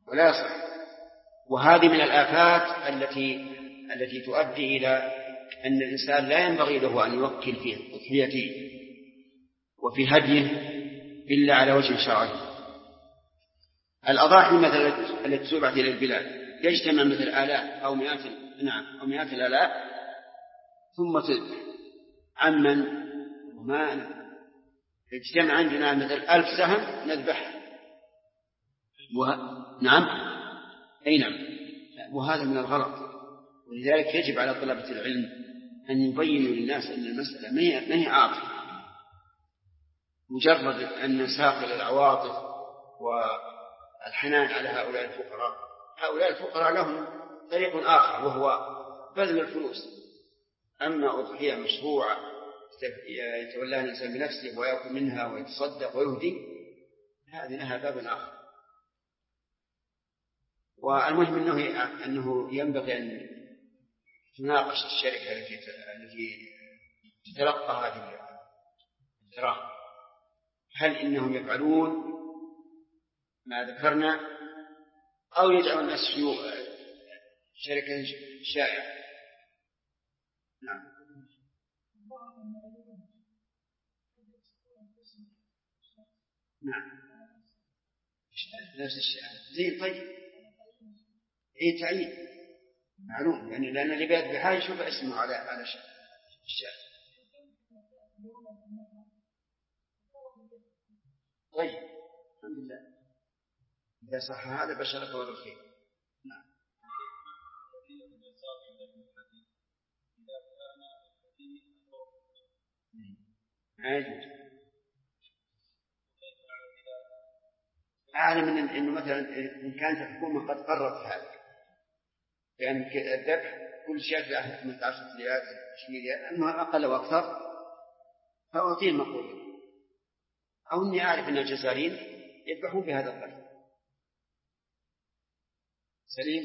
ولا يصح. وهذه من الآفات التي تؤدي إلى أن الإنسان لا ينبغي له أن يوكل في أضحيته وفي هديه إلا على وجه شرعي. الأضاحي مثلا التي تبعث إلى البلاد يجتمع مثل آلاف أو مئات الآلاف ثم تذبح عمن وما يجتمع عندنا مثل 1000 سهم نذبح نعم أي نعم. وهذا من الغلط. ولذلك يجب على طلبة العلم أن يبينوا للناس أن المسألة ما هي عاطفة مجرد أن نساق العواطف والحنان على هؤلاء الفقراء. هؤلاء الفقراء لهم طريق آخر وهو بذل الفلوس. أما أضحية مشروعة يتولاها الإنسان بنفسه ويأكل منها ويتصدق ويهدي هذه لها باب آخر. والمهم أنه ينبغي أن تناقش الشركة التي تتلقى هذه الدراهم هل إنهم يفعلون ما ذكرنا أو يجعل الناس شركة شائعة. نعم. نعم نفس الشيء زين. طيب ايه تعيين معلوم يعني لأن اللي بيت بحاجة يشوف اسمه على الشيء. طيب الحمد لله إذا صح هذا بشرك الله بالخير. نعم. أعلم أنه مثلا إن كانت الحكومة قد قررت هذا يعني الذبح كل شيء في 18 ريال 20 ريال أنه أقل وأكثر فأعطيه المقول. أو أني أعرف أن الجزائريين يذبحون بهذا القدر. سليم.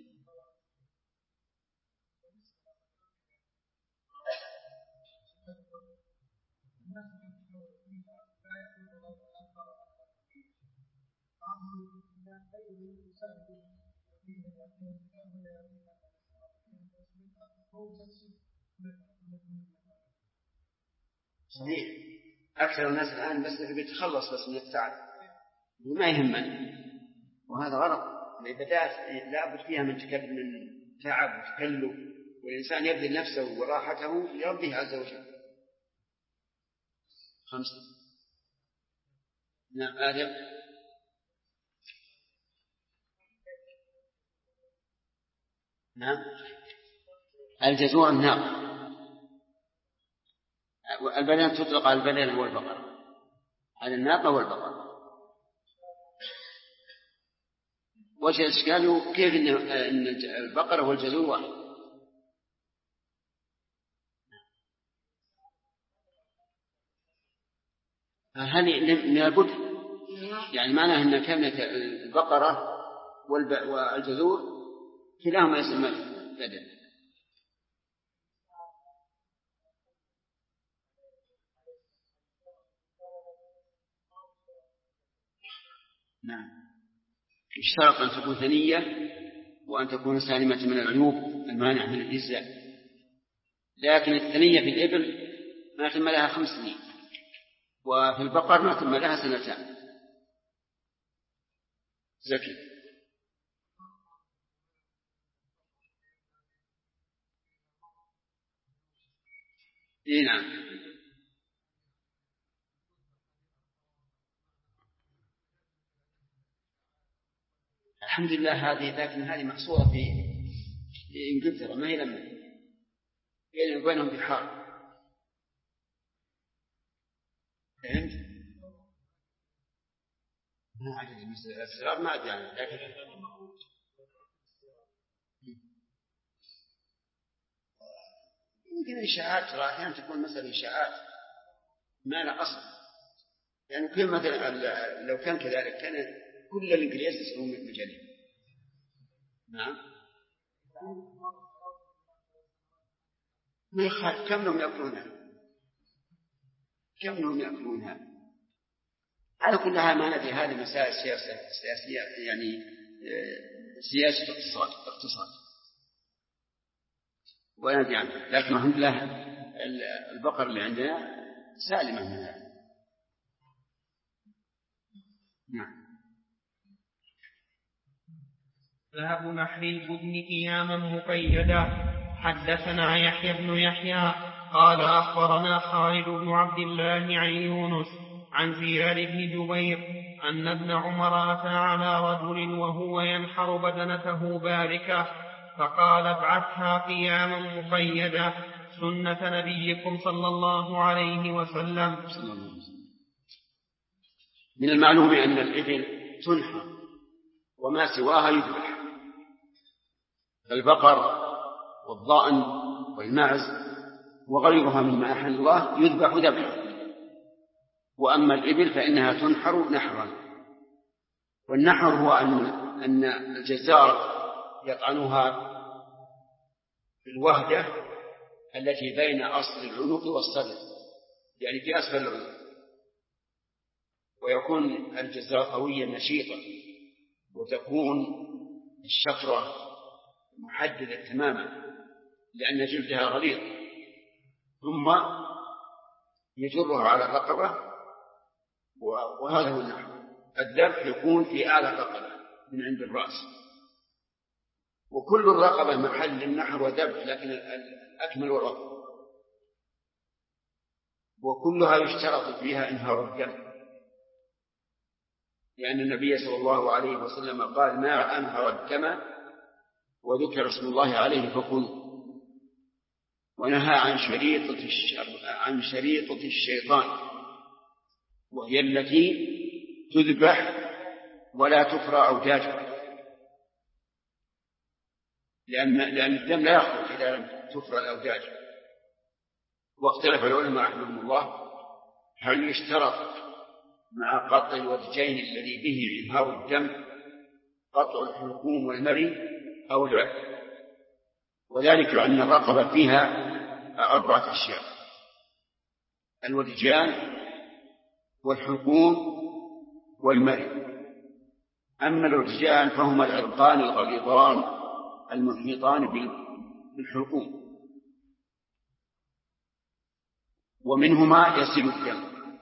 صحيح. أكثر الناس الآن بس بيتخلص بس من التعب وما يهمني وهذا غلط. العبادات لا بد فيها من تعب وتكلف والإنسان يبذل نفسه وراحته لربه عز وجل. 5. نعم آدم. نعم الجزور الناقة. البدن تطلق على البدن والبقرة على الناقة والبقرة. وجه الإشكال كيف إن البقرة والجزور واحد. هل من البدء يعني معناه أن كلمة البقرة والجزور كلاهما يسمى بدن. نعم يشترط أن تكون ثنية وأن تكون سالمة من العيوب المانع من الإجزاء. لكن الثنية في الإبل ما تم لها 5 سنين وفي البقر ما تم لها 2 سنين. زكي. نعم الحمد لله لكن هذه محصورة في إنجلترا ما هي لما بينهم بحار. فهمت؟ ما عجز الأسرار ما أدري عنه لكن يمكن إشاعات ترى أحيانا تكون مثلا إشاعات ما لا أصل يعني كل مثلا لو كان كذلك كان كل الإنجليز يسمون مجانين. نعم ما يخالف كم لهم يأكلونها على كل حال ما ندري. هذه مسائل سياسية يعني سياسة اقتصاد ونادي عنه، لكن الحمد لله البقر اللي عندنا سالمة من هذا. نعم. باب نحر البدن أياما مقيدا. حدثنا يحيى بن يحيى قال أخبرنا خالد بن عبد الله عن يونس عن زياد بن جبير أن ابن عمر أتى على رجل وهو ينحر بدنته باركة فقال ابعثها قياما مقيدا سنة نبيكم صلى الله عليه وسلم. من المعلوم أن الإبل تنحر وما سواها يذبح، البقر والضأن والمعز وغيرها مما أحل الله يذبح ذبحا، وأما الإبل فإنها تنحر نحرا. والنحر هو أن الجزار يطعنها في الوهدة التي بين أصل العنق والصدر، يعني في أسفل العنق، ويكون الجزار قويا نشيطا، وتكون الشفرة محددة تماما لأن جلدها غليظ، ثم يجرها على الرقبة، وهذا هو النحر. الذبح يكون في أعلى الرقبة من عند الرأس، وكل الرقبة محل النحر وذبح، لكن الأكمل والرقبة، وكلها يشترط فيها إنهار الدم، لأن النبي صلى الله عليه وسلم قال ما أنهر الدم وذكر اسم الله عليه فكل، ونهى عن شريطة الشيطان، وهي التي تذبح ولا تفرى أوداجها، لأن الدم لا يخرج إذا لم تفرى الأوداج. واختلف العلماء رحمهم الله هل يشترط مع قطع الوجهين الذي به إنهار الدم قطع الحلقوم والمري أو لا، وذلك أن الرقبة فيها 4 أشياء: الوجهان والحلقوم والمري. أما الوجهان فهما العرقان الغليظان المحيطان بالحلقوم، ومنهما يسيل الدم.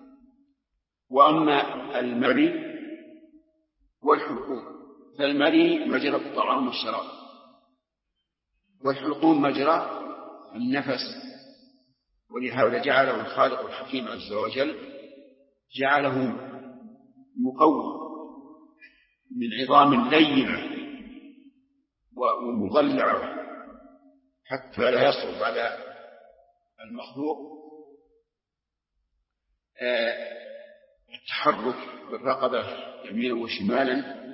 وأما المري والحلقوم فالمري مجرى الطعام والشراب، والحلقوم مجرى النفس، ولهذا جعله الخالق الحكيم عز وجل جعله مقوم من عظام لينة ومضلعة حتى لا يصعب على المخلوق التحرك بالرقبة يمينا وشمالا.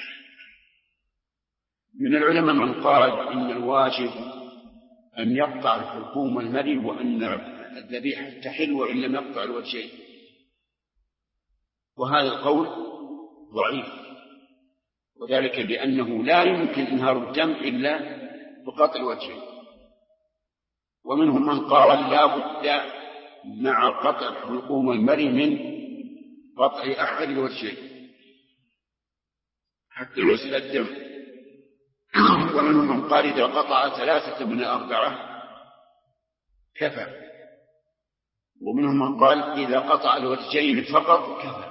من العلماء من قال إن الواجب أن يقطع الحلقوم والمري، وأن الذبيحة تحل وإن لم يقطع الوجهين، وهذا القول ضعيف، وذلك لأنه لا يمكن إنهار الدم إلا بقطع الوجهين. ومنهم من قال لا بد مع قطع الحلقوم والمري من قطع أحد الوجهين حتى يصل الدم. ومنهم من قال إذا قطع 3 من 4 كفى، ومنهم من قال إذا قطع الوجهين فقط كفى.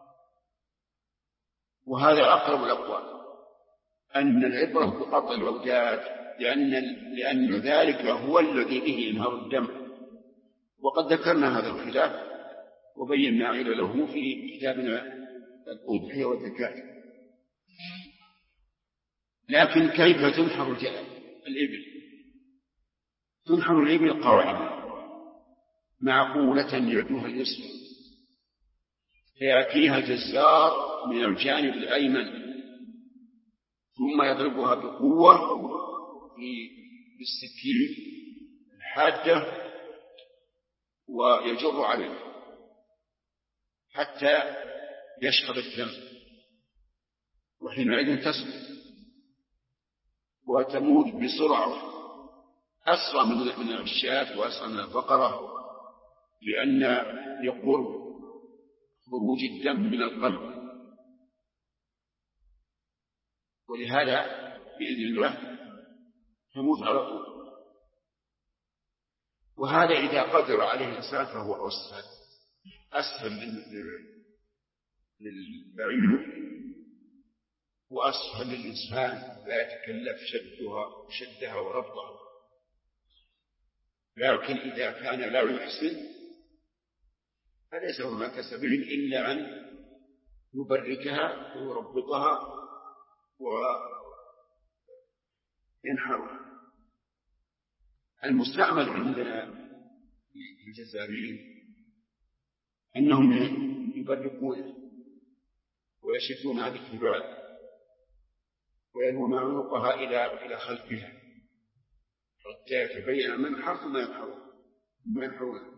وهذا أقرب الأقوال، أن العبرة بقطع الأوداج، لأن ذلك هو الذي به ينهر الدم. وقد ذكرنا هذا الخلاف وبينا علله في كتابنا الأضحية والزكاة. لكن كيف تنحر الإبل؟ تنحر الإبل قائمة معقولة يدها اليسرى، فيأتيها الجزار من الجانب الأيمن ثم يضربها بقوة بالسكين الحادة ويجر عليه حتى يشقب الدم، وحينئذ تسقط وتموت بسرعة أسرع من الشاة وأسرع من البقرة، لأن يقرب خروج الدم من القلب. ولهذا بإذن الله تموت على طول. وهذا إذا قدر عليه الإنسان فهو أسهل للبعير وأسهل للإنسان لا يتكلف شدها وربطها. لكن إذا كان لا يحسن فليس هناك سبيل إلا أن يبركها ويربطها وينحرها. المستعمل عندنا في الجزائريين أنهم يبركونه ويشدون هذه الجبال وينوون عنقها إلى خلفها حتى يتبين المنحر ثم ينحرونه.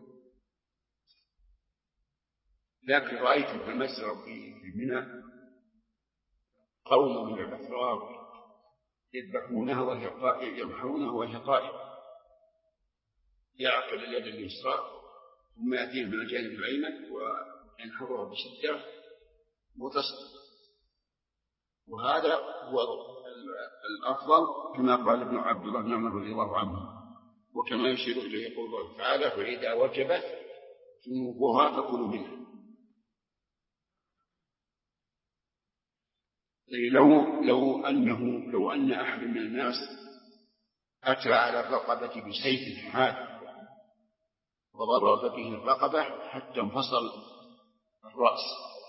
لكن رأيت في المسرى في منى قوم من الأفراد يذبحونها ينحرونها وهي طائرة، يعقل اليد اليسرى ثم يأتيه من الجانب الأيمن وينحرها بشدة متصل. وهذا هو الأفضل كما قال ابن عبد الله بن عمر رضي الله عنه، وكما يشير إليه يقول الله تعالى: فإذا وجبت جنوبها فكلوا منها. لو أن أحد من الناس أتى على الرقبة بسيف حاد وضرب به الرقبة حتى انفصل الرأس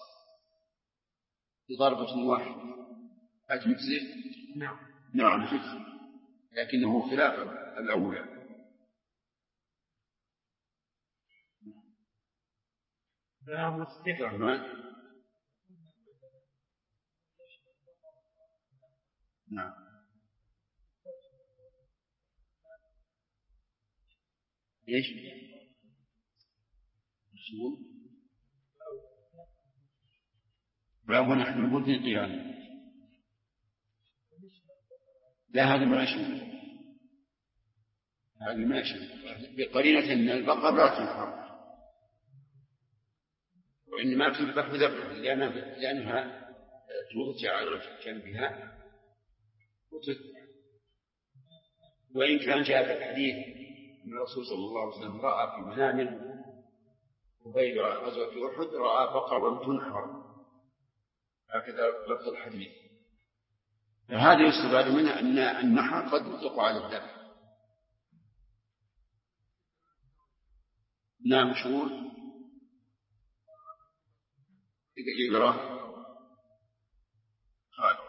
بضربة واحدة أتجزئ؟ نعم جزء، لكنه خلاف الأولى. باب استحباب. نعم. ايش؟ باب نحن نقول في القيام. لا هذا ماشي، هذا ماشي بقرينة أن البقر لا تنحر وإنما تذبح ذبح لأنها توضع على جنبها وتذبح. وإن كان جاء في الحديث أن الرسول صلى الله عليه وسلم رأى في منامه قبيل غزوة أحد رأى بقرا تنحر، هكذا لفظ الحديث. فهذا يستفاد منها أن النحر قد يطلق على الذبح. نعم شهور يقرأ قال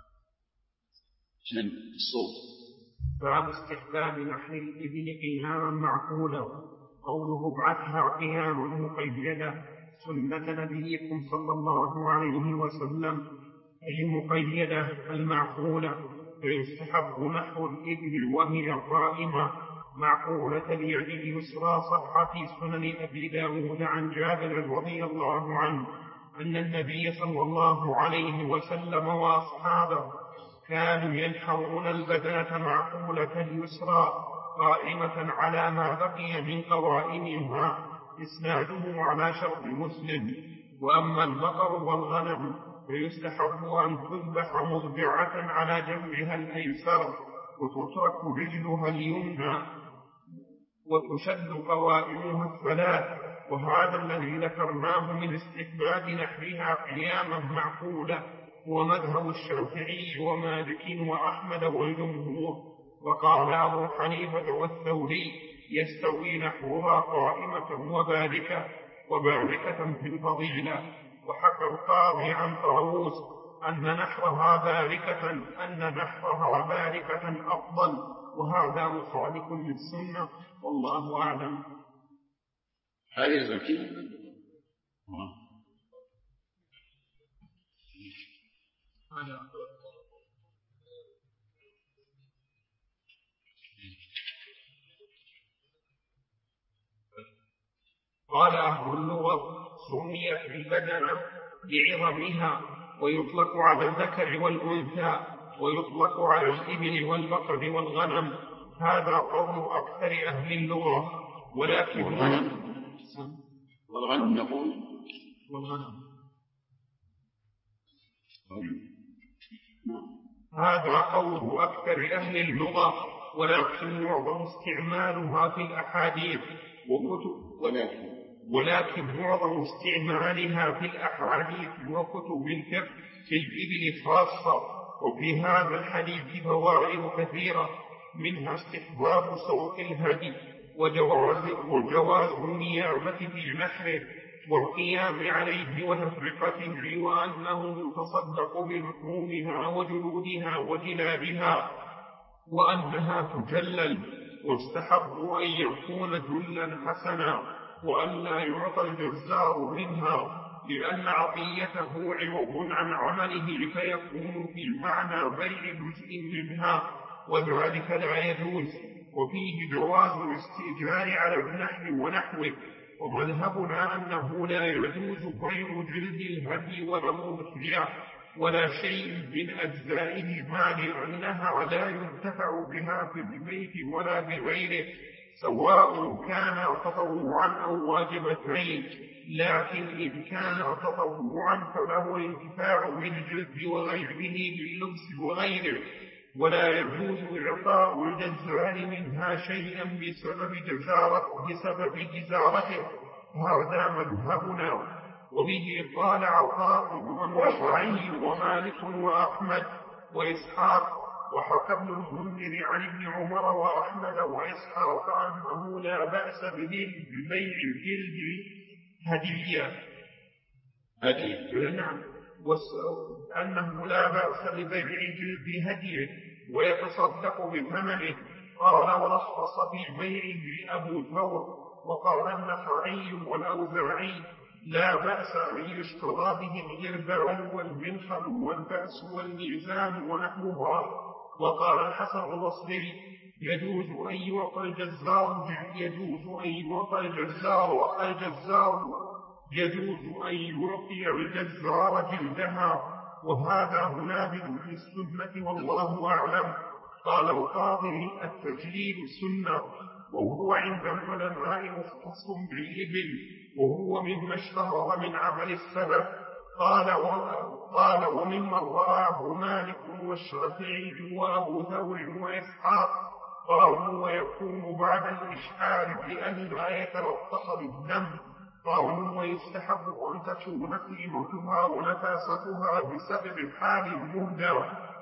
شنو الصوت. باب استحباب نحر الإبل قياما معقولا. قوله ابعثها قياما مقيدا سنة نبيكم صلى الله عليه وسلم أي مقيدة المعقولة. فيستحب نحر الإبل وهي قائمة معقولة اليد اليسرى. صح في سنن أبي داود عن جابر رضي الله عنه أن النبي صلى الله عليه وسلم وأصحابه كانوا ينحرون البدنة معقولة اليسرى قائمة على ما بقي من قوائمها. إسناده على شرط مسلم. وأما البقر والغنم فيستحب أن تذبح مضبعة على جنبها الأيسر وتترك رجلها اليمنى وتشد قوائمها الثلاث. وهذا الذي ذكرناه من استحباب نحرها قياما معقولة هو مذهب الشافعي ومالك وأحمد والجمهور. وقال أبو حنيفة والثوري يستوي نحرها قائمة وباركة في الفضيلة. وحكى القاضي عن طاووس أن نحرها باركة أفضل، وهذا مخالف للسنة والله أعلم. هذه زكية. قال أهل اللغة سميت بالبدنة لعظمها، ويطلق على الذكر والأنثى، ويطلق على الإبل والبقر والغنم. هذا قول أكثر أهل اللغة. ولكن والغنم نقول والغنم هذا قول أكثر أهل اللغة، ولكن معظم استعمالها في الأحاديث ولكن معظم استعمالها في الأحاديث وكتب الفقه في الإبل خاصة. وفي هذا الحديث فوائد كثيرة، منها استحباب سوق الهدي وجواز النيابة في نحره والقيام عليه وتفرقته، وأنه يتصدق بلحومها وجلودها وجلابها، وأنها تجلل، واستحب أن يكون جلا حسنا، وأن لا يعطى الجزار منها، لأن عطيته عوض عن عمله فيكون في معنى بيع جزء منها، وذلك لا يجوز. وفيه جواز الاستئجار على النحل ونحوه، ومذهبنا أنه لا يجوز بيع جلد الهدي ولا موتها ولا شيء من أجزائه، مع أنها لا ينتفع بها في البيت ولا بغيره، سواء كان تطوعا أو واجبتين. لكن إن كان تطوعا فله الانتفاع بالجلد وغيره باللبس وغيره، ولا يجوز إعطاء الجزار منها شيئا بسبب جزارته. هذا مذهبنا، وبه قال عطاء والشافعي ومالك وأحمد وإسحاق، وحكى ابن المنذر عن ابن عمر وأحمد وإسحاق أنه لا بأس به ببيع الجلد هدية. نعم، أنه لا بأس ببيع الجلد هدية ويتصدق بثمنه. قال ورخص في بيعه أبو ثور، وقال النخعي والأوزاعي لا بأس أن يشترى به الغربان والمنخل والبأس والميزان ونحوها. وقال الحسن البصري يجوز أن يعطى الجزار جلدها، وهذا منابذ في السنة والله أعلم. قال القاضي التجليد سنة، وهو عند العلماء مختص بالإبل، وهو مما اشتهر من عمل السلف. قال وممن رواه مالك والشافعي وأبو ثور وإسحاق، قالوا ويكون بعد الإشعار لأن لا يتلطخ بالدم. قالوا ويستحب أن تكون قيمتها ونفاستها بسبب حال المهدر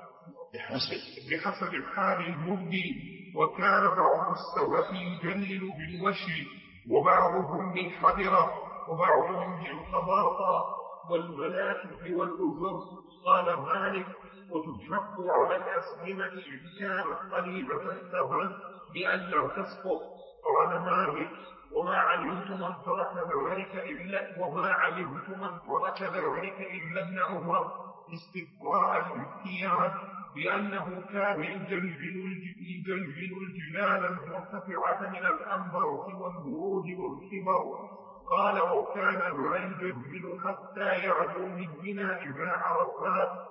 بحسب حال المهدي. وكان بعض السلف يجلل بالوشي، وبعضهم بالحذرة، وبعضهم بالقباطة والملاكف والأذر. قال مالك وتشق على الأسلمة إن كانت قريبة الثمن بأن تسقط. قال مالك وما علمت من ترك ذلك إلا ابن عمر استبقاء الاختيار، بأنه كان يجلجل الجبال المرتفعة من الأنبرة والورود والكبر. قال وكان لا يجلجل حتى يعدو من بناء ما عرفات.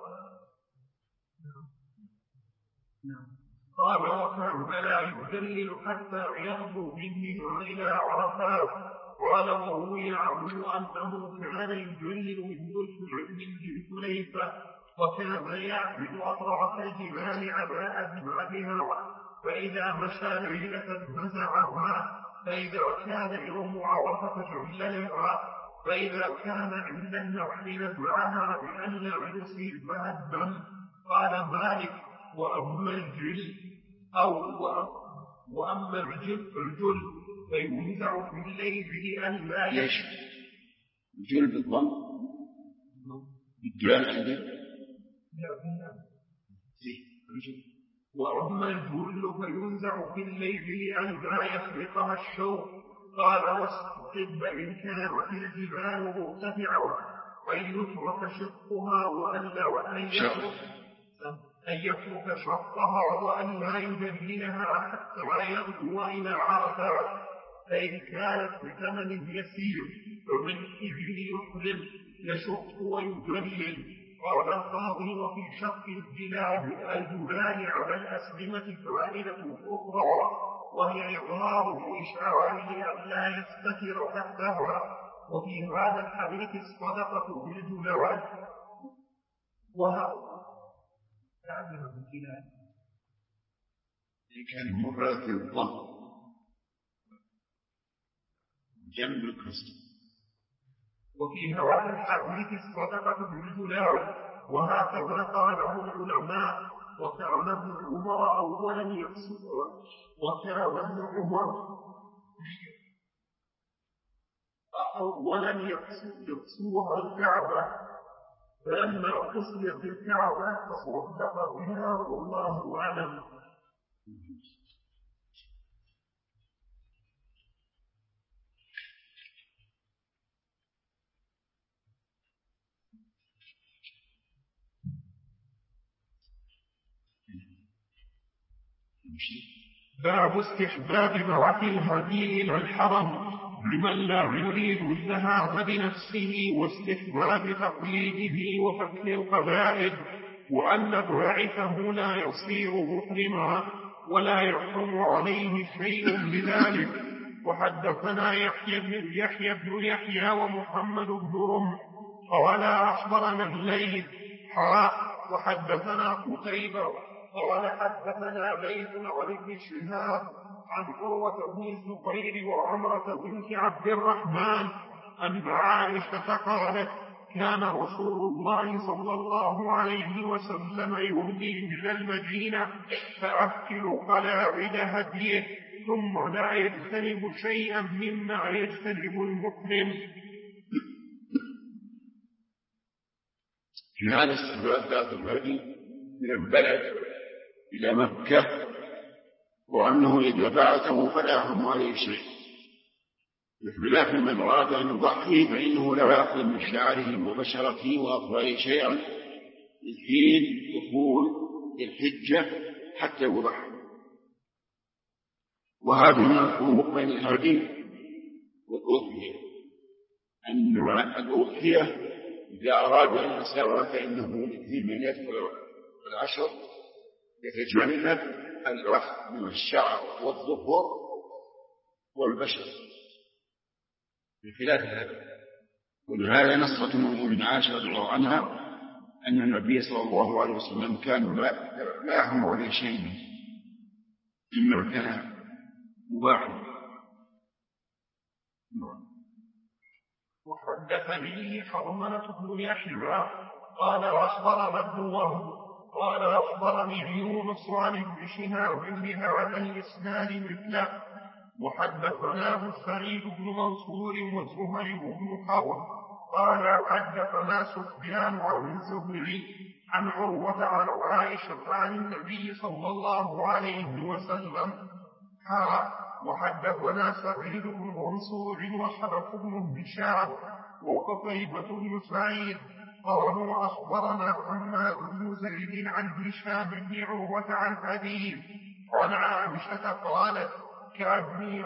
قال وكان لا يجلل حتى يعدو منه إلى عرفات. قال وروي عنه أنه كان يجلل من ذي الحليفة، وكان يعبد أطراف الجبال على أدبارها، فإذا مشى ليلة نزعها، فإذا كان يوم عرفة جللها، فإذا كان عند النحل نزعها بأن لا يصيبها الدم. قال مالك وأما الجل فينزع في الليل لأن لا يشفى الجل بالضم الجلال عندك. وأما الجل فينزع في الليل لأن لا يخلقها الشوق. قال واستحب إن كانت الجبال مرتفعة وأن يترك شقها أن يترك شقها وأن لا يجللها حتى يغدو إلى عرفات. فإن كانت بثمن يسير فمن إبل يحرم يشق ويجلل. قال القاضي وفي شق الجبال على الأسلمة فائدة أخرى، وهي إظهار إشعاره أن لا يستتر تحتها. وفي هذا الحديث الصدقة بالجلال، عدم الامتنان. كان مفرد في الظن جنب الكسر. وفي نوع الحديث الصدقة بالجلال، وهكذا قاله العلماء. وكان ابن عمر أولا يقصدها الكعبة، فلما قصدت الكعبة تصدق بها والله أعلم. باب استحباب بعث الهدي إلى الحرم لمن لا يريد الذهاب بنفسه، واستحباب تقليده وفك القبائل، وأن باعثه لا يصير محرما ولا يحرم عليه شيء بذلك. وحدثنا يحيى بن يحيى ومحمد بن رمح قال أخبرنا الليث وحدثنا قتيبة قال حدثنا ليث عن ابن شهاب عن عروة بن الزبير وعمرة بنت عبد الرحمن أن عائشة قالت كان رسول الله صلى الله عليه وسلم يهدي من المدينة فأكل قلاعد هديه ثم لا يجتنب شيئا مما يجتنب المحرم. في هذا استحباب ذات الهدي من البلد إلى مكة، وأنه إذا بعثه فلا يحرم عليه شيء، بخلاف من أراد أن يضحي فإنه لا يأخذ من شعره وبشرته وأظفاره شيئا لحين دخول الحجة حتى يضحي. وهذا من الفروق بين الهدي والأضحية، أن الأضحية إذا أراد أن يسافر فإنه في من يدخل العشر يتجنب الرفع من الشعر والظفر والبشر بخلاف هذا. ولهذا نصت ابن عائشة رضي الله عنها أن النبي صلى الله عليه وسلم كان لا يحرم عليه شيء إنه كان مباحا. وحدثني حرملة بن يحيى قال أخبرنا ابن وهب قال أخبرني يونس عن ابن شهاب بهذا الإسناد مثله. وحدثناه سعيد بن منصور وزهير بن حرب قال حدثنا سفيان عن الزهري عن عروة عن عائشة عن النبي صلى الله عليه وسلم. وحدثنا سعيد بن منصور وحرف بن هشام وقتيبة بن سعيد قالوا أخبرنا حماد بن زيد عن هشام بن عروة عن أبيه عن عائشة قالت كأني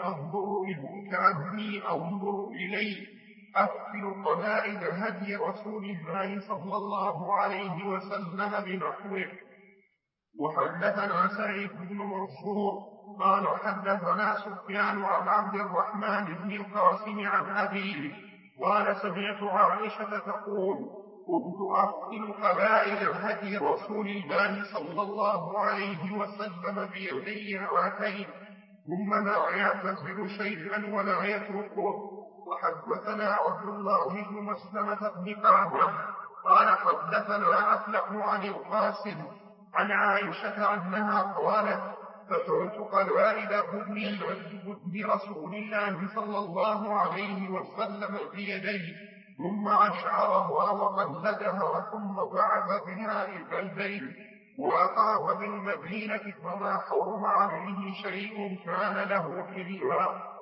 أنظر إليه أكل قلائد هدي رسول الله صلى الله عليه وسلم بنحوه. وحدثنا سعيد بن منصور قال حدثنا سفيان عن عبد الرحمن بن القاسم عن أبيه قال سمعت عائشة تقول كنت أكل قلائد هدي رسول الله صلى الله عليه وسلم بيدي هاتين ثم لا يعتذر شيئا ولا يتركه. وحدثنا عبد الله بن مسلمة بن كعب قال حدثنا أفلح عن القاسم عن عائشة أنها قالت فترت قلائد هدي رسول الله صلى الله عليه وسلم بيديه ثم أشعرها وقلدها ثم بعث بها إلى البيت وأقام بالمدينة فما حرم عليه شيء كان له حلوا.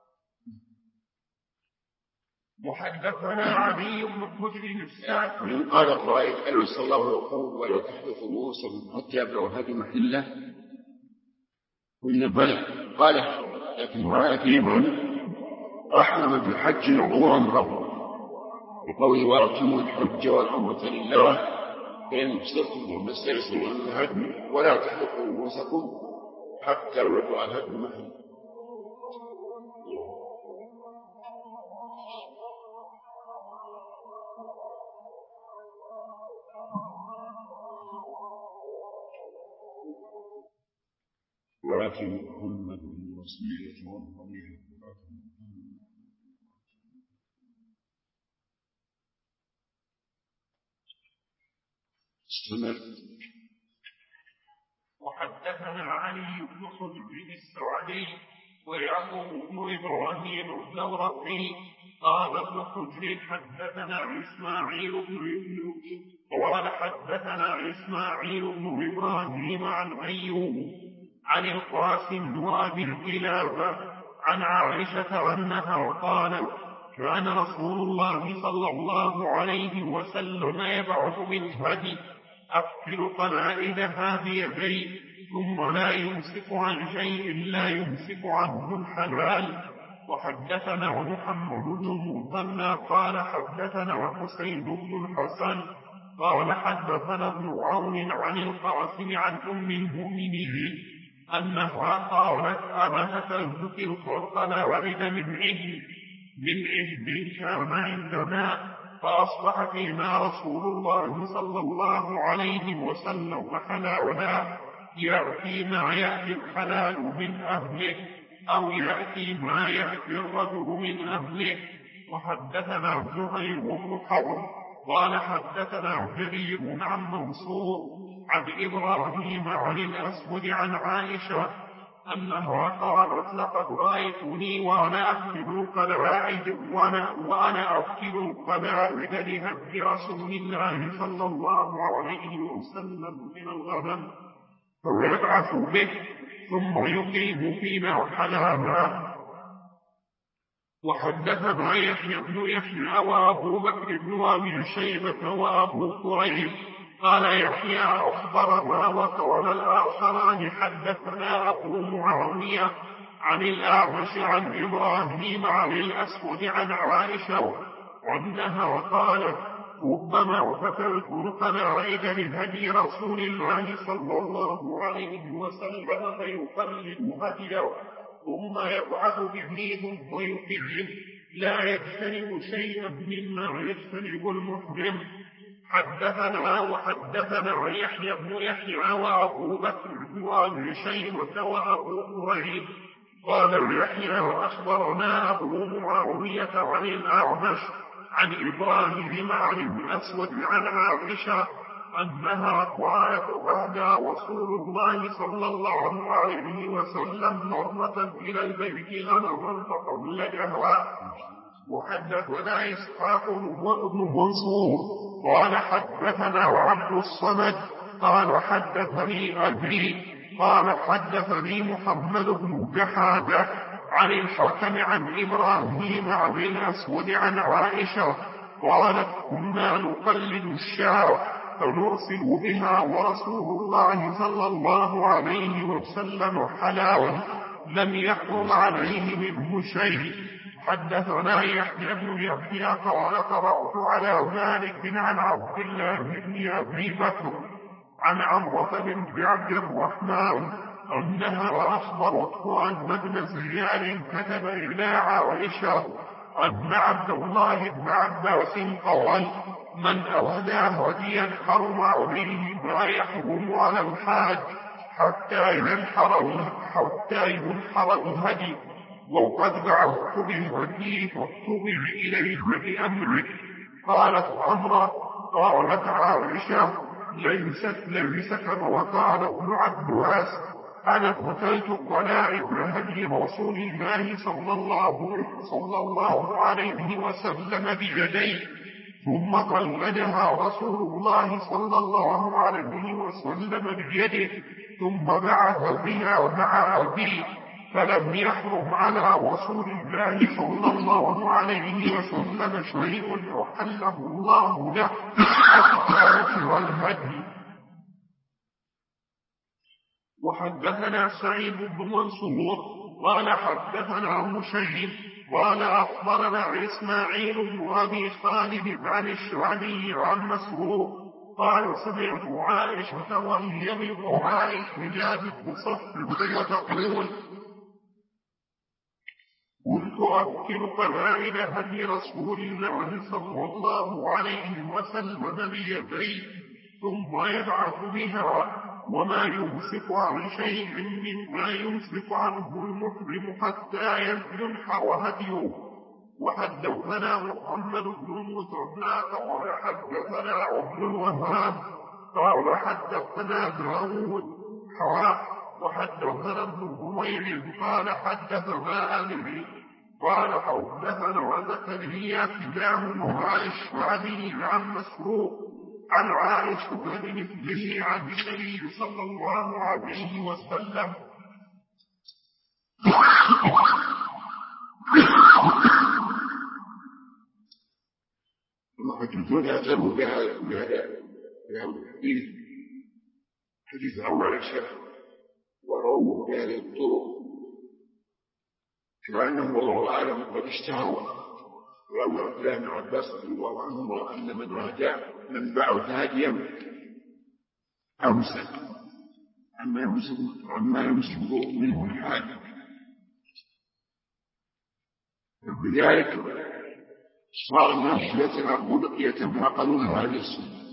محدثنا علي بن حجر الساعة من قال الرأيت أن صلى الله يقول ولا تحدث موسى حتى يبلغ هذه محلة قلنا بلى قال لكن رأيت ابن أحرم بالحج عمرا مرة وقوله وأتموا الحج والعمرة لله فإن اشتركم فاسترسلوا عن الهدم ولا تحلقوا رؤوسكم حتى يبلغ الهدم محله. وآتي محمد الوسيلة والفضيلة وحدثنا علي بن حجر السعدي ويعقوب بن إبراهيم الدورقي قال ابن حجر حدثنا إسماعيل بن إبراهيم عن أيوب عن القاسم وأبي الكلابة عن عائشة أنها قالت كان رسول الله صلى الله عليه وسلم يبعث بالهدي أقتل قلائدها بيدي ثم لا يمسك عن شيء لا يمسك عنه الحلال. وحدثنا محمد بن المثنى قال حدثنا حسين بن الحسن قال حدثنا ابن عون عن القاسم عن أم المؤمنين أنها قالت أنا أكلت القلائد من إهل كان عندنا فأصبح فينا رسول الله صلى الله عليه وسلم حلاونا يأتي ما يأتي الحلال من أهله أو يأتي ما يأتي الرجل من أهله. وحدثنا زهير بن حرب قال حدثنا جرير عن منصور عن إبراهيم عن الأسود عن عائشة أنها قالت لقد رأيتني وأنا أكتب القلائد لهدي رسول الله صلى الله عليه وسلم من الغنم فيبعث به ثم يقيم فينا حلالا. وحدثنا يحيى بن يحيى وأبو بكر بن أبي شيبة وأبو كريب قال يحيى أخبرنا وقال الآخران حدثنا أبو معاوية عن الأعمش عن إبراهيم عن الأسود عن عائشة عنها قالت ربما وفتلت القلائد لهدي رسول الله صلى الله عليه وسلم فيقلد هديه ثم يبعث به ثم يقيم لا يجتنب شيئا مما يجتنب المحرم. وحدثنا يحيى بن يحيى وأبو بكر بن أبي شيبة وأبو كريب قال يحيى وأخبرنا أبو معاوية عن الأعمش عن إبراهيم عن الأسود عن عائشة أنها قالت وهدى رسول الله صلى الله عليه وسلم مرة إلى البيت غنما فقلدها. وحدثنا إسحاق بن منصور قال حدثنا عبد الصمد قال حدثني أبي قال حدثني محمد بن جحادة عن الحكم عن إبراهيم عن الأسود عن عائشة قالت كنا نقلد الشاة فنرسل بها ورسول الله صلى الله عليه وسلم حلاوة لم يحرم عليه منه شيء. حدثنا يحيى بن يحيى قال قرأت على مالك عن عبد الله بن أبي بكر عن عمرة بن عبد الرحمن أنها أخبرته أن ابن زياد كتب إلى عائشة أن عبد الله بن عباس قال من أهدى هديا حرم عليه ما يحرم على الحاج حتى ينحر الهدي وقد بعثت بالهدي فاكتب إليه بأمرك. قالت عمرة قالت عائشة ليست كما وقال ابن عباس أنا قتلت قلائد هدي رسول الله صلى الله عليه وسلم بيديه ثم قلدها رسول الله صلى الله عليه وسلم بيده ثم بعث بها مع أبيه فلم يحرم على رسول الله صلى الله عليه وسلم شيء يحله الله له التجارة والهدي. وحدثنا سعيد بن منصور قال حدثنا مشيب قال أخبرنا إسماعيل بن أبي خالد عن الشعبي عن مسروق قال سمعت عائشة وهي بضعاء الحجاب تصف وتقول كنت أكل قلائد هدي رسول الله صلى الله عليه وسلم بيدي ثم يبعث بها وما يمسك عن شيء مما يمسك عنه المحرم حتى ينحر هديه. وحدثنا محمد بن المثنى قال حدثنا عبد الوهاب قال حدثنا داود وحدثنا ابن جميل قال حدثنا أبي قال حدثنا زكريا كلاهما عن الشعبي عن مسروق عن عائشة بمثله عن النبي صلى الله عليه وسلم. المحدثون يعتبروا بهذا الحديث حديث أول الشهر ورووا بهذه الطرق كما أنه والله أعلم قد اشتهروا. وأبو عبد الله بن عباس رضي الله عنهما أن من رجع من بعث هاديا أمسك عما يمسك منه الحاج. وبذلك صار الناس يتناقلون هذه السنة،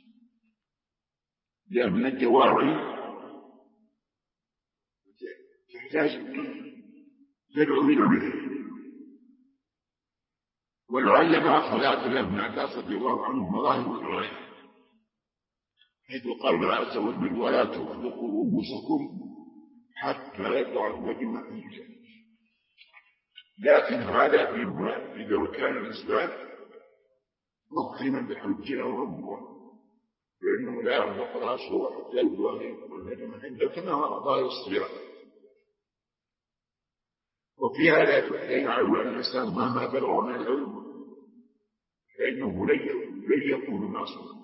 لأن الجوارح تحتاج تدعو من عمله. والعلماء صلاة الله بن عباس رضي الله عنه مظاهر الرواية، حيث قال الله عز وجل ولا تخلقوا رؤوسكم حتى يضع الوجه في الجنة. لكن هذا إذا كان الإنسان مقيما بحجه وربه فإنه لا يرفق رأسه حتى يبلغ والنجم عنده كما هو ظاهر الصغيرة. وفي هذا يدل على أن الإنسان مهما بلغ من العلم فإنه لن يكون معصوما.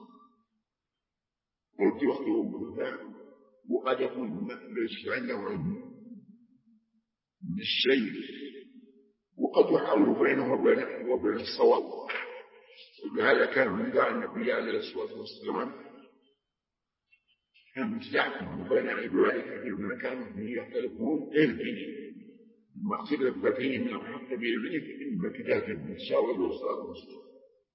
قلت يخطئ بالله وقد يكون ليس عنده علم من الشيء وقد يحاول بينه وبين الصواب. ولهذا كان من دعا النبي عليه الصلاة والسلام كان يحكم بين عباده فيما كانوا فيه يختلفون اهدني ما اختلف فيه من الحق بإذنه فإنما كتاب المتساوي والصلاة والسلام.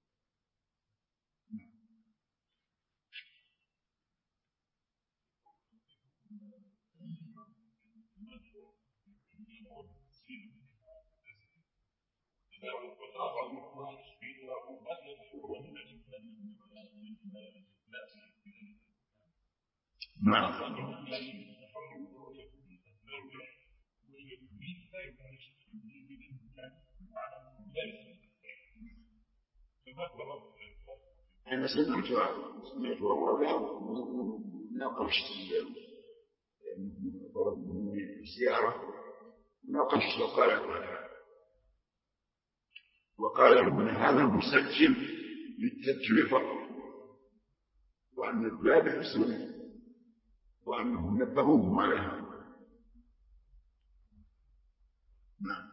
أنا سمعت ناقشت الزيارة ناقشت وقال ابن هذا مسجل للتسجيل فقط، وأن الباب يحسنه وأنهم نبهوهم على هذا. نعم.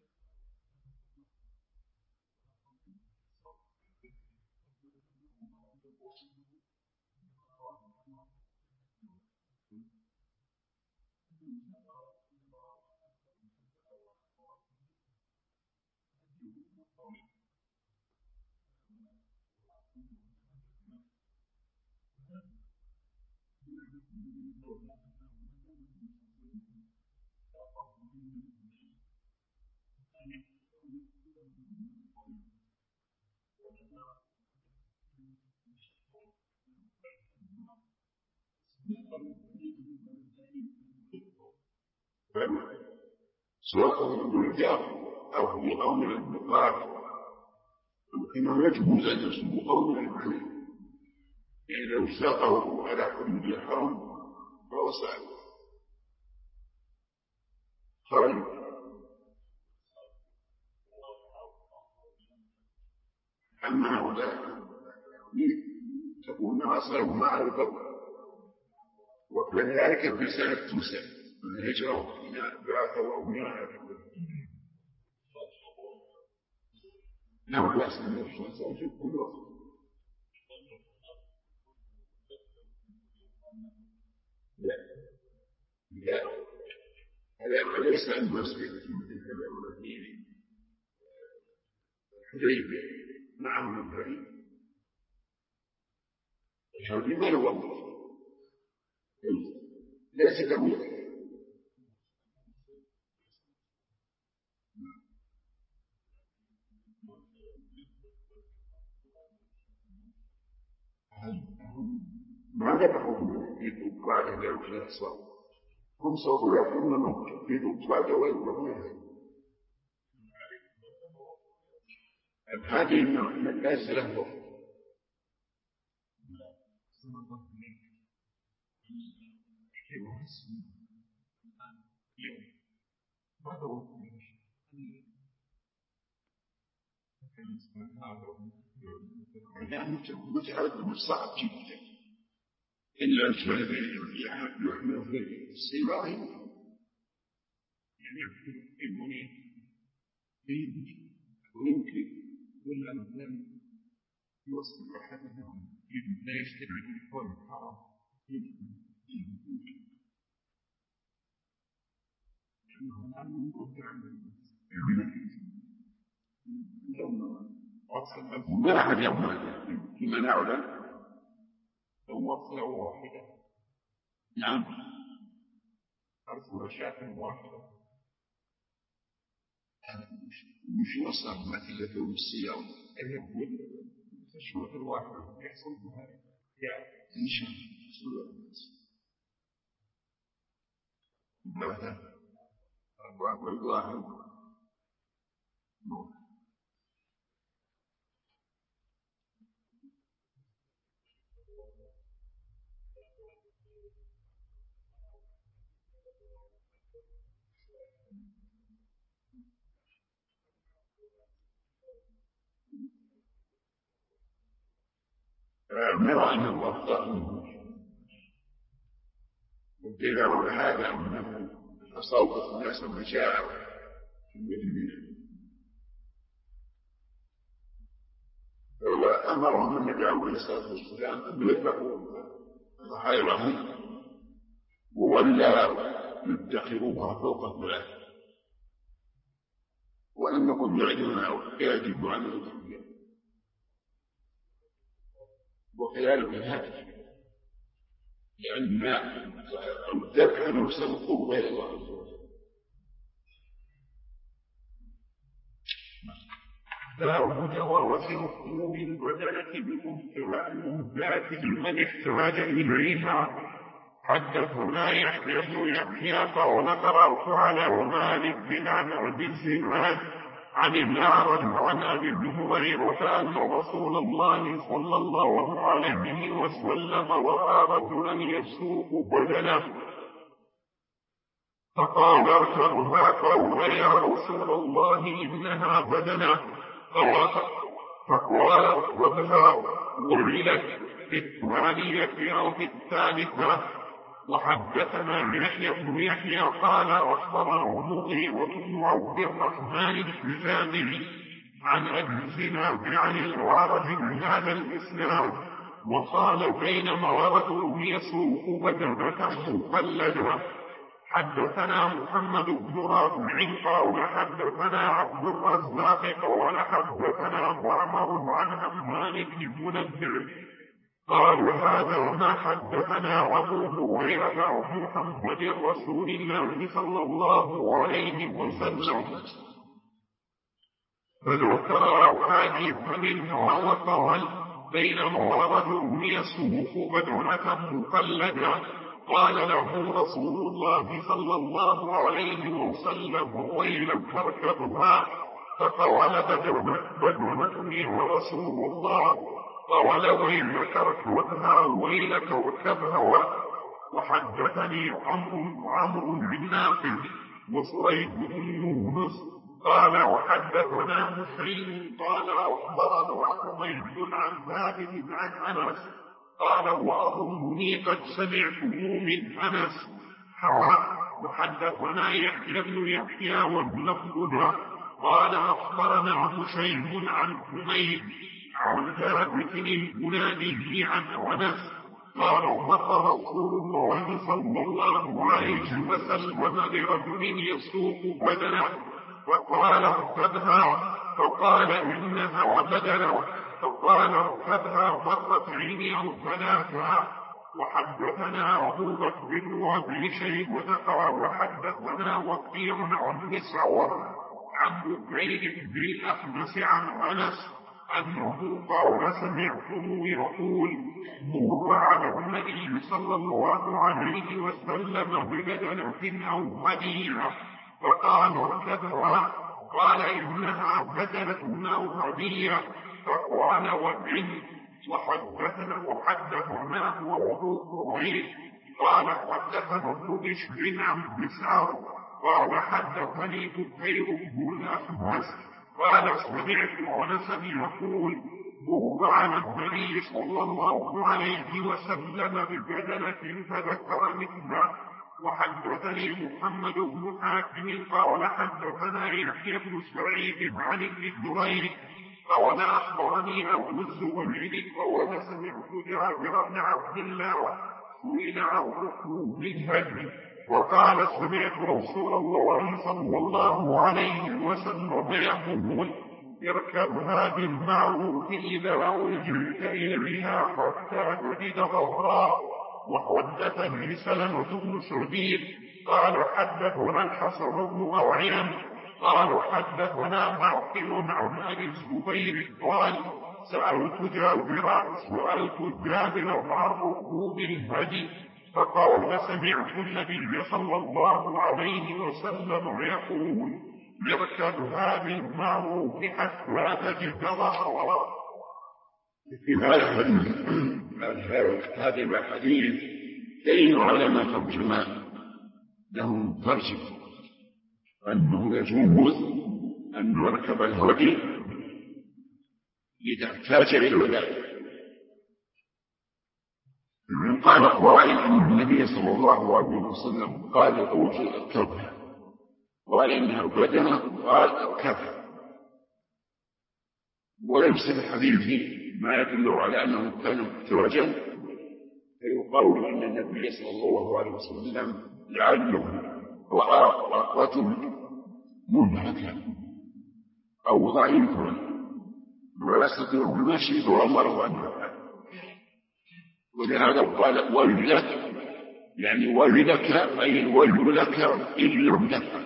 سواء من الرجال أو في قوم البقار إنه يجب أن يسمو قوم الحليم، يعني لو ساقه على حدود الحرم فهو سائل خرج. أما هؤلاء تكون أصلهم مع القوم. وكذلك في سنة موسى من الهجرة إلى بعثة وأميرها نعم لا سنة موسى في كل وقت. لا هذا ليس عند مسجد مثل كذا ولا دين حديبية نعم من بعيد. لماذا هو ليس كبيرا. ما ذبحوا في الضباع إلى في الأسواق، هم سوف يأكلون في الضباع ويذبحونها. هذه من ليس له متعب صعب جدا إلا أن يحمل في السيارة يعني يحملني ويمكن ولا لم يوصل أحدهم لا يستبعد الحرم الحرام ما أحد يفعل فيما نعلم هو وصلة واحدة. نعم أرسل شاة واحدة مش وصل مثل يوم السيارة يقول تشوف الواحد يحصل بها إن شاء الله ماذا الواحد نرى أن الله وقيل هذا أنه أصوت الناس المشاعر في المدينة وأمرهم النبي عليه الصلاة والسلام أن يذبحوا ضحاياهم ولا يدخروها فوق الثلاث ولم يكن يجب عن الأضحية وخلال هذا لأن الذبح يسبب غير الله. باب جواز ركوب البدنة بالمهلات لمن احتاج إليها. حدثنا يحيى بن يحيى قال قرأت على مالك بن عبد الزناد عن الأعرج عن أبي هريرة أن رسول الله صلى الله عليه وسلم رأى رجلا يسوق بدنه فقال اركبها قال يا رسول الله إنها بدنه فقال اركبها ولدت في الثانية أو في الثالثة. وحدثنا يحيى بن يحيى قال أخبرنا المغيرة بن عبد الرحمن الحزامي عن أبي الزناد عن الأعرج من هذا الإسلام وقال بينما رجل يسوق بدنته مقلدا. حدثنا محمد بن رافع قال حدثنا عبد الرزاق قال حدثنا معمر عن همام بن منبه قال هذا وما حدثنا أبو هريرة عن محمد رسول الله صلى الله عليه وسلم فذكر حديثا منها وقال بينما رجل يسوق بدنة مقلدا قال له رسول الله صلى الله عليه وسلم ويلك اركبها فقال بدنتني ورسول الله قال ويلك اركبها ويلك اركبها. وحدثني عمرو بن نافع وسريج بن يونس قال وحدثنا مسلم قال أخبرنا حميد عن ثابت عن أنس قال وأظنني قد سمعته من أنس. وحدثنا يحيى بن يحيى واللفظ قال أخبرنا هشيم عن حميد عن ثابت البناني عن أنس قال مر رسول الله صلى الله عليه وسلم لرجل يسوق بدنه وقال اركبها فقال إنها بدنه فقال اركبها مرتين أو ثلاثا وحدثنا أبو بكر وابن شيبة قال حدثنا وكيع عن مسعور عن بكير بن الأخنس عن أنس أنه قال سمعته يقول مر على النبي صلى الله عليه وسلم ببدنة أو مدينة فقال ارتدوا قال إنها بدنة أو هدية فقال وابن وحدثناه ووضوء غيره قال حدثنا ابن بشر عن مسعر قال حدثني بكير بن الأخنس قال سمعت أنسا يقول مر على النبي صلى الله عليه وسلم ببدنة فذكر مثله وحدثني محمد بن حاتم قال حدثنا يحيى بن سعيد عن ابن جرير قال أخبرني أبو الزبير قال سمعت جابر بن عبد الله سئل عن ركوب الهدي وقال سمعت رسول الله صلى الله عليه وسلم يقول يركبها بالمعروف إذا أوجلت إليها حتى تجد غوراء. وحدثني سلمة بن شبيب قال حدثنا الحسن بن أوعيان قال حدثنا معقل عن أبي الزبير قال سألت جابر عن ركوب الهدي فقال سمعت النبي صلى الله عليه وسلم يقول يركبها بالمعروف حتى تجد ظهرها. في هذا الحديث دليل على ما ترجم له ترجمة أنه يجوز أن يركب الهدي إذا احتاج إلى ذلك. من قال قائل أن النبي صلى الله عليه وسلم قال أوجه اركبها قال إنها بدنة قال اركبها وليس الحديث ما يدل على أنه كان محتوجا فيقال أن النبي صلى الله عليه وسلم لعله رأى رجل منهكا أو ضعيفا ولا يستطيع المشي وأمره عنه ولهذا قال ويلك يعني ويلك أي الويل لك إن لم تفعل.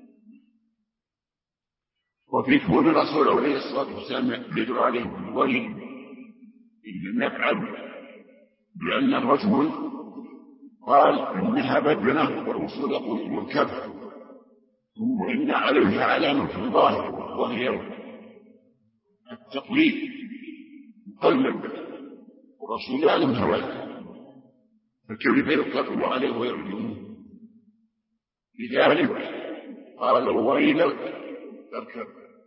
وفي كون الرسول عليه الصلاة والسلام يدل عليه الويل إن لم يفعل لأن الرجل قال إنها بدنة والرسول يقول مركبها وإن عليها علامة في الظاهر وهي التقليد مقلد الرسول يعلم هواه فكيف يركب عليه ويرجمه لذلك قال الويل اركب.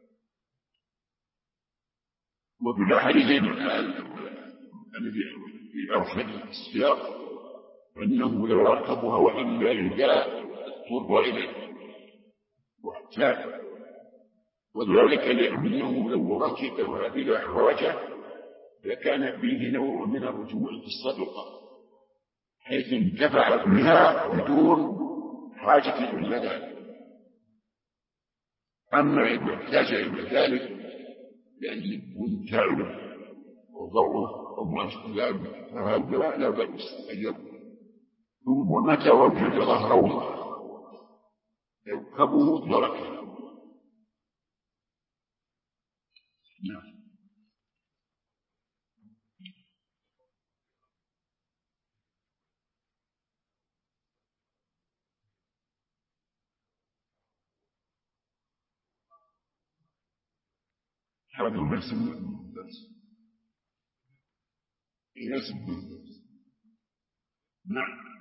وفي الحديث الذي في أرشد السياق أنه لو ركبها وإلا يلقى اضطر إليه واحتاج وذلك لأنه لو ركب هذه أحواجه لكان فيه نوع من الرجوع في الصدقة حيث انتفع بها بدون حاجة إلى ذلك. أما إذا احتاج إلى ذلك لأن يكون تعب وضوء أو ما أشبه فهذا لا بأس أيضا. ثم متى وجد ظهره يركبه تركه. نعم. هذا الناس نعم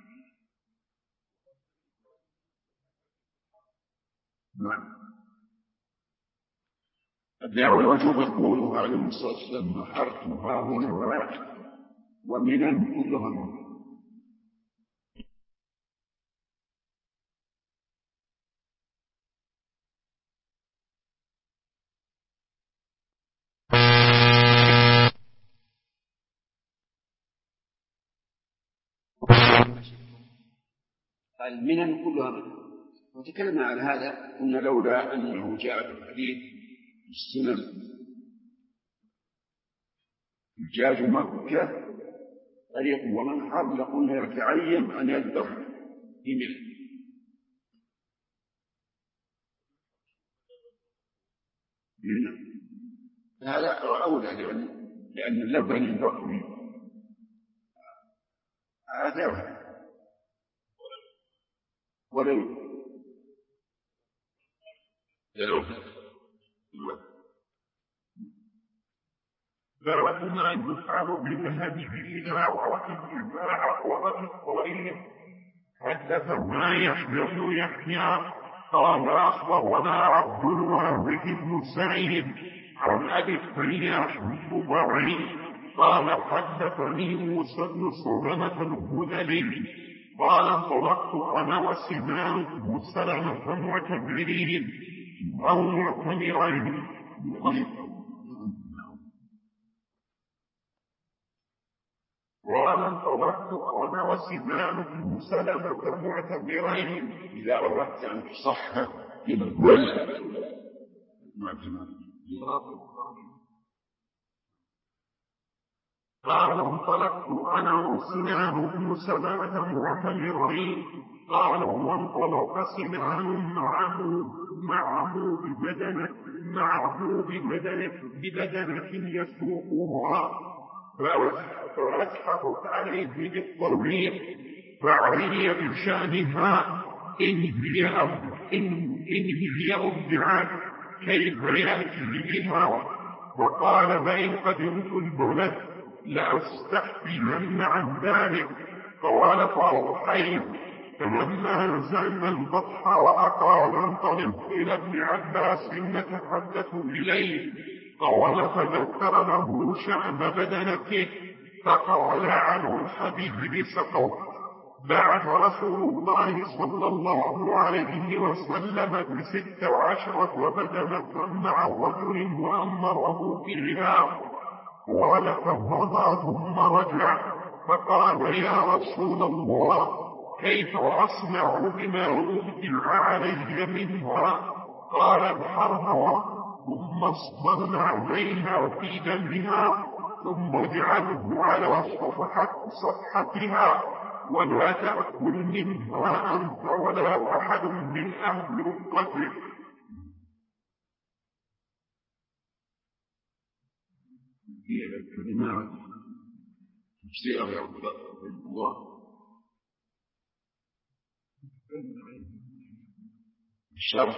نعم. الدعوة وجوب يقول عليه الصلاة والسلام نحرت هاهنا وراك ومن كلهم. المنن كلها منن. وتكلمنا على هذا قلنا لولا أنه جاء في الحديث السنن حجاج مكة طريق ومنحر لقلنا يتعين أن يذبح في منى. هذا أولى لأن اللبن يذبح هذا ولو ذرتنا يفعل بالذهب إلى ووحد الباع وغرق وغيره. حدثنا يحيى قال أخبرنا عبد الواحد بن سعيد عن أبي التياح الضبعي قال حدثني موسى بن سلمة الهذلي قال انطلقت أنا وسمان بن سلمة معتمرين أو معتمرين وأنا انطلقت أنا وسمان بن سلمة معتمرين إذا أردت أن تصح قال انطلقت أنا وسمان بن سلمة معتمرين قال وانطلق سمان معه ببدنة يسوقها فأسحقت عليه بالطريق فعلي بشانها إن هي أبدعت كيف يأتي بها. وقال بين قدمت البلد لأستحفين عن ذلك. قال فأضحيت فلما نزلنا البطح وأقال انطلق إلى ابن عباس نتحدث إليه. قال فذكر له شأن بدنته فقال عنه الحبيب بسقط. بعث رسول الله صلى الله عليه وسلم ب16 بدنة مع رجل وأمره بالرياض قال فمضى ثم رجع فقال يا رسول الله كيف أصنع بما أبدع علي منها؟ قال ابحرها ثم اصبرنا عليها في دمها ثم اجعله على صفحتها ولا تأكل منها أنت ولا أحد من أهل القتل. هي الكلمات تفسيرها الله الشرح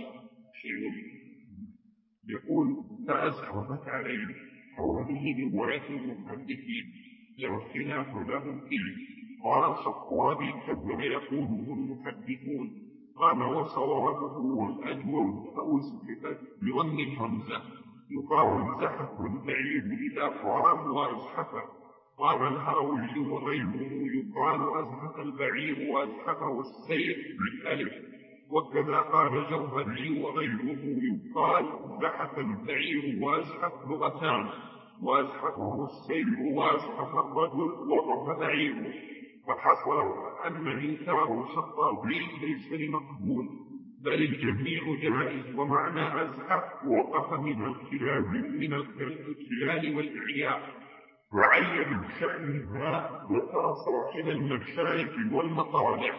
يقول فأزعرت عليه وبه رواية المحدثين واختلاف لهم فيه. قال الخطابي كما يقوله المحدثون قال وصوابه والأجوى الفوز بظن الهمزة يقال زحف البعير إذا قام وأزحفه. قال الهروي وغيره يقال أزحف البعير وأزحفه السير بالألف. وكذا قال جوهري وغيره يقال زحف البعير وأزحف لغتان وأزحفه السير وأزحف الرجل وقف بعيره. فحصل أن إنكاره الخطابي ليس لمقبول بل الجميع جائز. ومعنى أزحف وقف من الخلال والإعياء وعين بشأنها وترى صاحب المشايخ والمطالع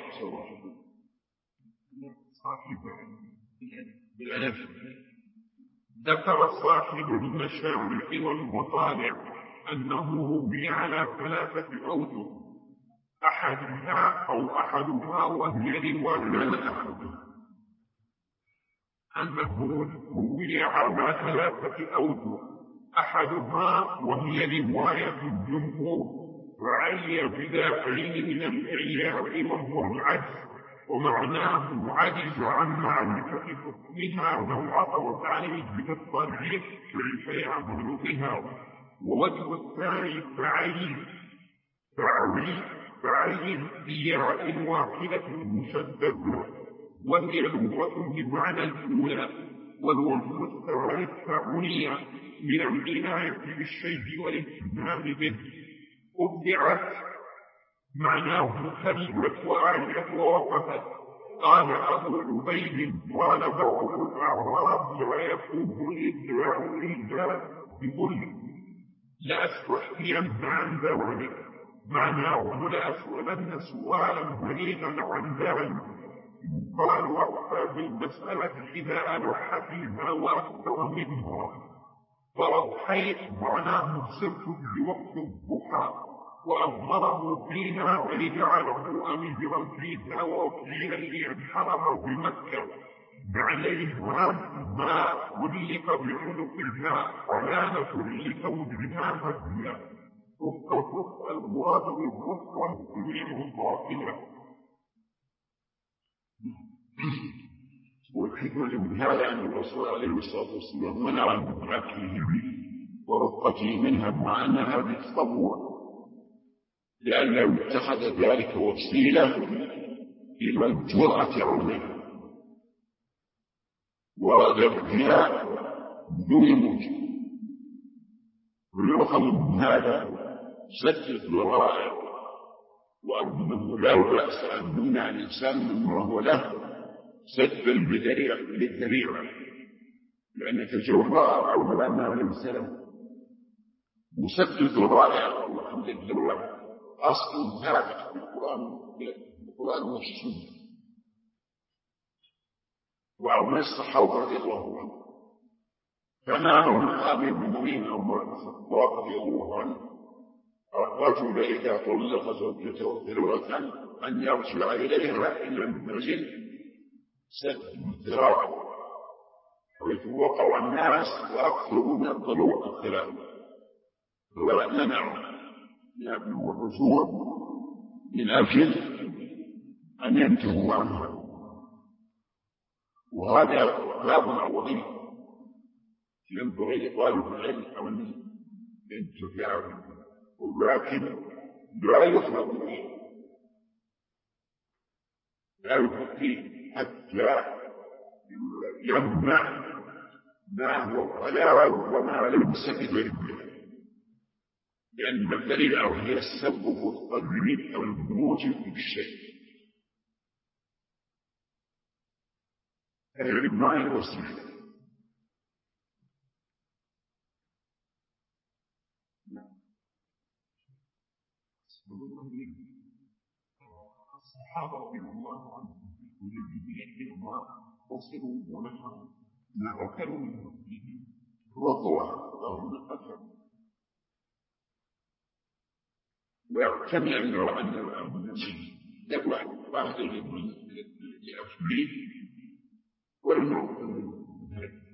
ذكر صاحب المشايخ والمطالع أنه ربي على 3 أوجه أحدها وهي رواية أنه روي على 3 أوجه أحدها وهي رواية الجمهور وعلي بدافعين من الإعياء وهو العجز. ومعناه عجز عن معرفة حكمها ولو عطرت عليه بالطريق كيف يعمل بها. ووجه الثاني فعين بياء واحدة مشددة وهي لغة بمعنى الأولى. والوجه الثالث فعنية من العناية بالشيء والاهتمام به. أبدعت معناه خلت وعلت ووقفت. قال أبو عبيد قال بعض الأعراب ويكون الإبداع بكل لا أستحيين عن ذلك معناه ولا أسألن سؤالا بليغا عن ذلك قال وأوحى بالمسألة إذا ألح فيها وأكثر منها فأوحيت معناه سرت في وقت الضحى وأمره فيها ولجعله أميرا فيها وقيل لينحرم بمكة عليه ما ولف بعنقها علامة لكونها هديا رفق المراد بالرفق منه باطلا. والحكمة من هذا أن الرسول عليه الصلاة والسلام منع من أكله ورفقته منها مع أن هذه الصبوة لأنه اتخذ ذلك وسيلة إلى الجرأة عليه وذبحها بدون موجب ويؤخذ من هذا سد الذرائع وأنه لا بأس أن يمنع الإنسان مما هو له سد للذريعة لأن الجرائع أو أن الإنسان وسد الذرائع والحمد لله أصل ثابت في القرآن والسنة وعن الصحابة رضي الله عنهم فنهى أبي المؤمنين عمر بن الخطاب رضي الله عنه الرجل إذا طلق زوجته ذروة أن يرجع إليها إلا المنزل سد الذراع ويتوقع الناس وأكثر من الضلوع الخلاف ولا منع من الرجوع من أجل أن ينتهوا عنها وهذا باب عظيم ينبغي لطالب العلم أن ينتفع ولكن لا يفرض فيه لا يفرض فيه حتى يمنع ما هو وما لم يستفد منه لأن الدليل أو هي السبب والتدريب أو الموجب بالشيء هذا ما يوصل الصحابة رضي الله عنهم بيد الله وصلوا ونحروا ما أكلوا من ربهم رضوا عنهم الأثر ويعتمع أن النبي يقع واحد لأفليه والموت من هذا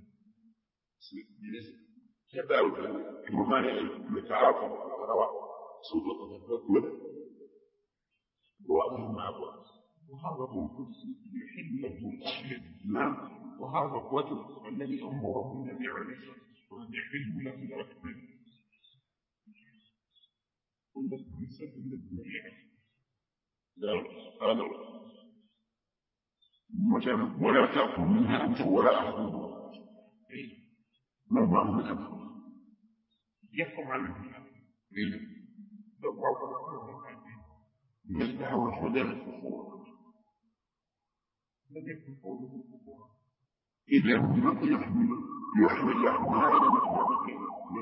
تباوت الممانع يتعاطى سلطة الرجل وأمر مع بعض وهذا هو يحل له الإسلام وهذا الرجل الذي أمره النبي عليه الصلاة والسلام يحل له الأكبر والذي يسد من الدنيا لا هذا ولا تأكل منها أنت ولا أحد ما الله من أمر يحكم عليها يدعو الحدث إذا هم يحمل لحمها إلى مكانه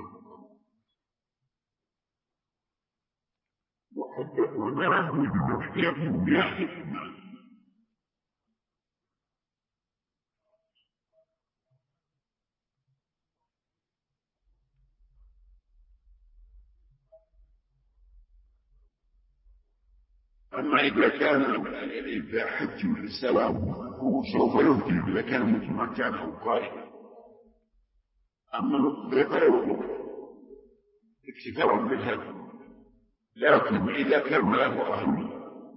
وحدث والمراه يحمل يحمل أما إذا كان إذا حج السلام هو سوف يهدي إذا كان متمكنا أو قائما أما غير اكتفاء بالهدي لكن إذا كان له أهل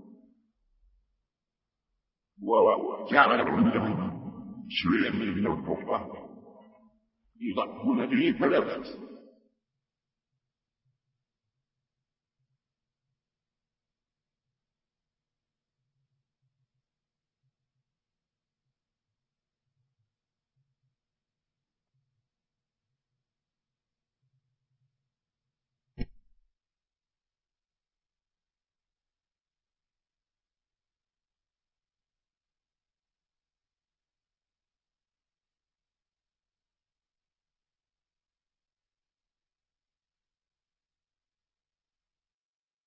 وجعل عندهم شيئا من الفقه يضعفون به فلا بأس